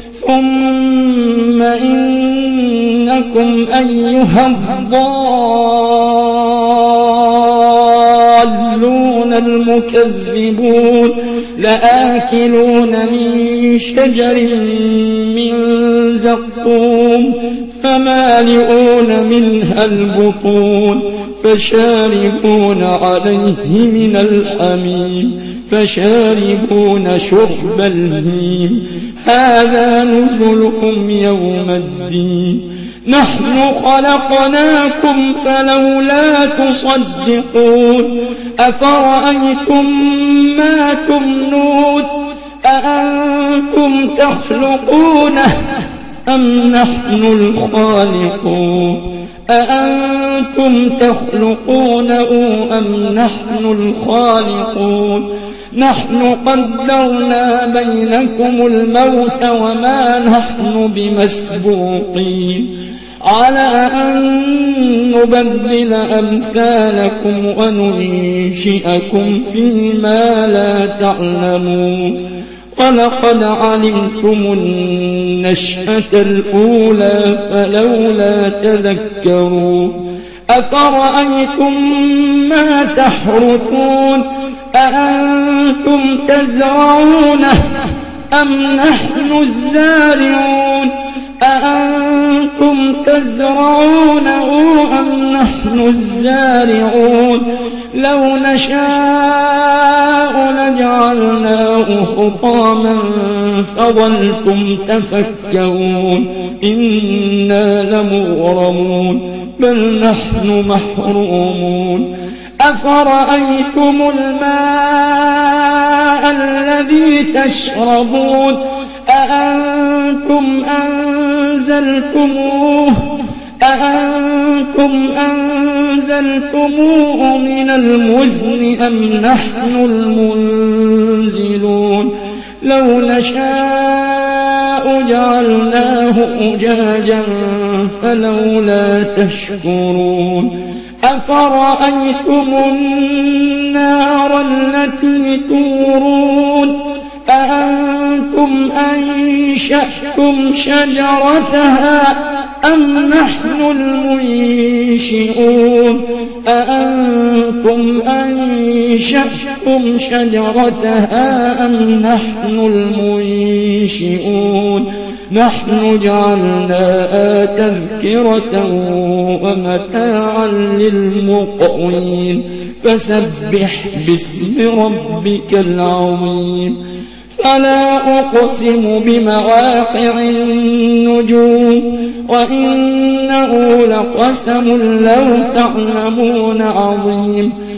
ثم إنكم أيها الضالون المكذبون لآكلون من شجر من زقوم فمالئون منها البطون فشاربون عليه من الحميم فشاربون شرب الهيم هذا نزلهم يوم الدين نحن خلقناكم فلولا تصدقون أفرأيتم ما تمنون أأنتم تخلقونه أم نحن الخالقون أأنتم تخلقونه أم نحن الخالقون نحن قدرنا بينكم الموت وما نحن بمسبوقين على أن نبدل أمثالكم وننشئكم فيما لا تعلمون ولقد علمتم النشأة الأولى فلولا تذكرون أفرأيتم ما تحرثون أأنتم تزرعونه أم نحن الزارعون أأنتم تزرعونه أم نحن الزارعون لو نشاء لجعلناه حطاما فظلتم تفكرون إنا لمغرمون بل نحن محرومون أفرأيتم الماء الذي تشربون أأنتم أنزلتموه من المزن أم نحن المنزلون لو نشاء جعلناه أجاجا فلولا تشكرون أفرأيتم النار التي تورون أأنتم أنشأتم شجرتها أم نحن المنشئون أأنتم أنشأتم شجرتها أم نحن المنشئون نحن جعلناها تذكرة ومتاعا للمقوين فسبح باسم ربك العظيم فلا أقسم بمواقع النجوم وإنه لقسم لو تعلمون عظيم